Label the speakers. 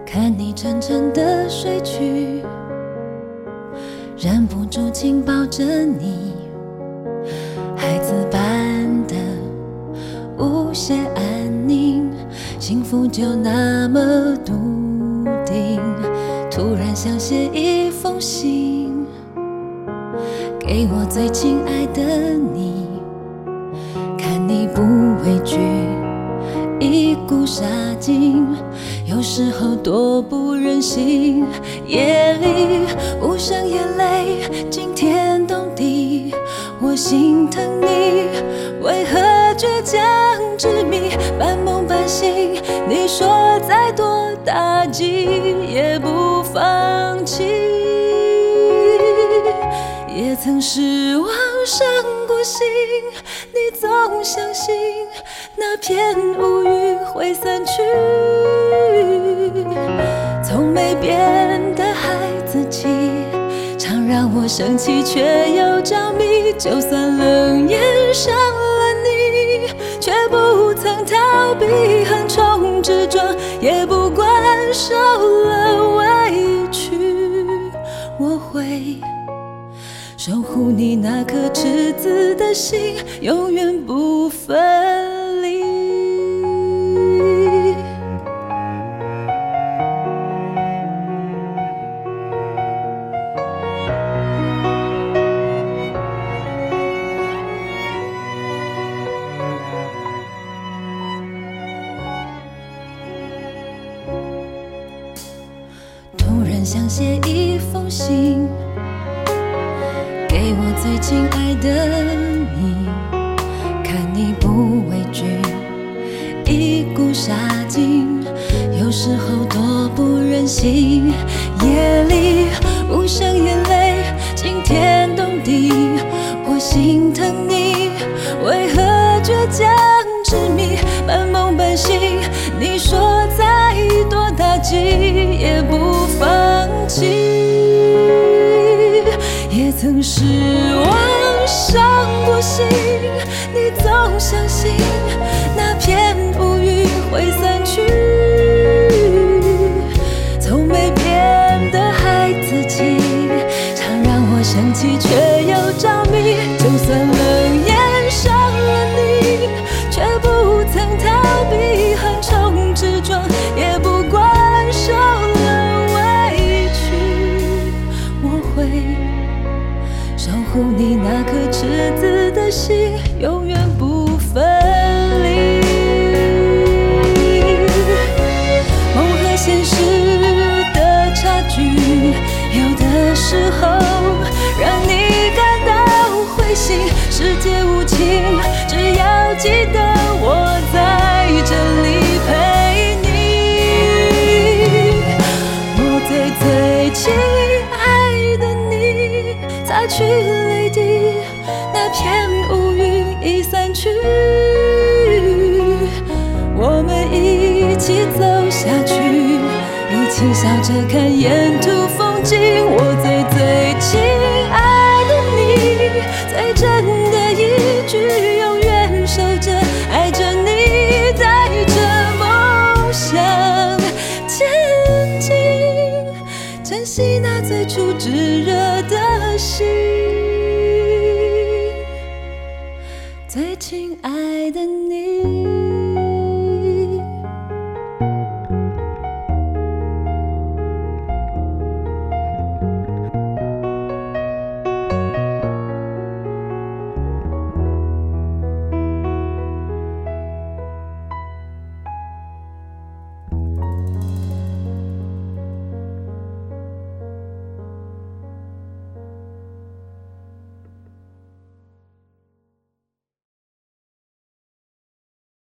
Speaker 1: 看你沉沉的睡去，忍不住紧抱着你，孩子般的无懈安宁，幸福就那么笃定。突然想写一封信，给我最亲爱的你，看你不畏惧一股杀劲，有时候多不忍心。夜里无声眼泪惊天动地，我心疼你为何倔强执迷，半梦半醒。你说再多打击也不放弃，也曾失望伤过心，你总相信那片乌云会散去。从没变的孩子气，常让我生气却又着迷。就算冷眼伤了你，却不曾逃避，横冲直撞，也不管受了委屈。我会守护你那颗赤子的心，永远不分离。突然想写一封信，给我最亲爱的你，看你不畏惧一股杀劲，有时候多不忍心。夜里无声眼泪惊天动地，我心疼你为何倔强执迷，半梦半醒。你说再多打击也不放弃，也曾失望伤过心，你总相信那片乌云会散去。从没变的孩子气，常让我生气却又着迷。就算冷眼伤了你，却不曾逃避，横冲直撞，也不管受了委屈。我会守护你那颗赤子的心，永远不分离。梦和现实的差距，有的时候让你感到灰心。世界无情，只要记得我在这里陪你。我最亲爱的你，擦去泪滴，那片乌云已散去，我们一起走下去，一起笑着看沿途风景。我最亲爱的你，最真的一句永远守着，爱着你，带着梦想前进，珍惜那最初炙热的心。最亲爱的你。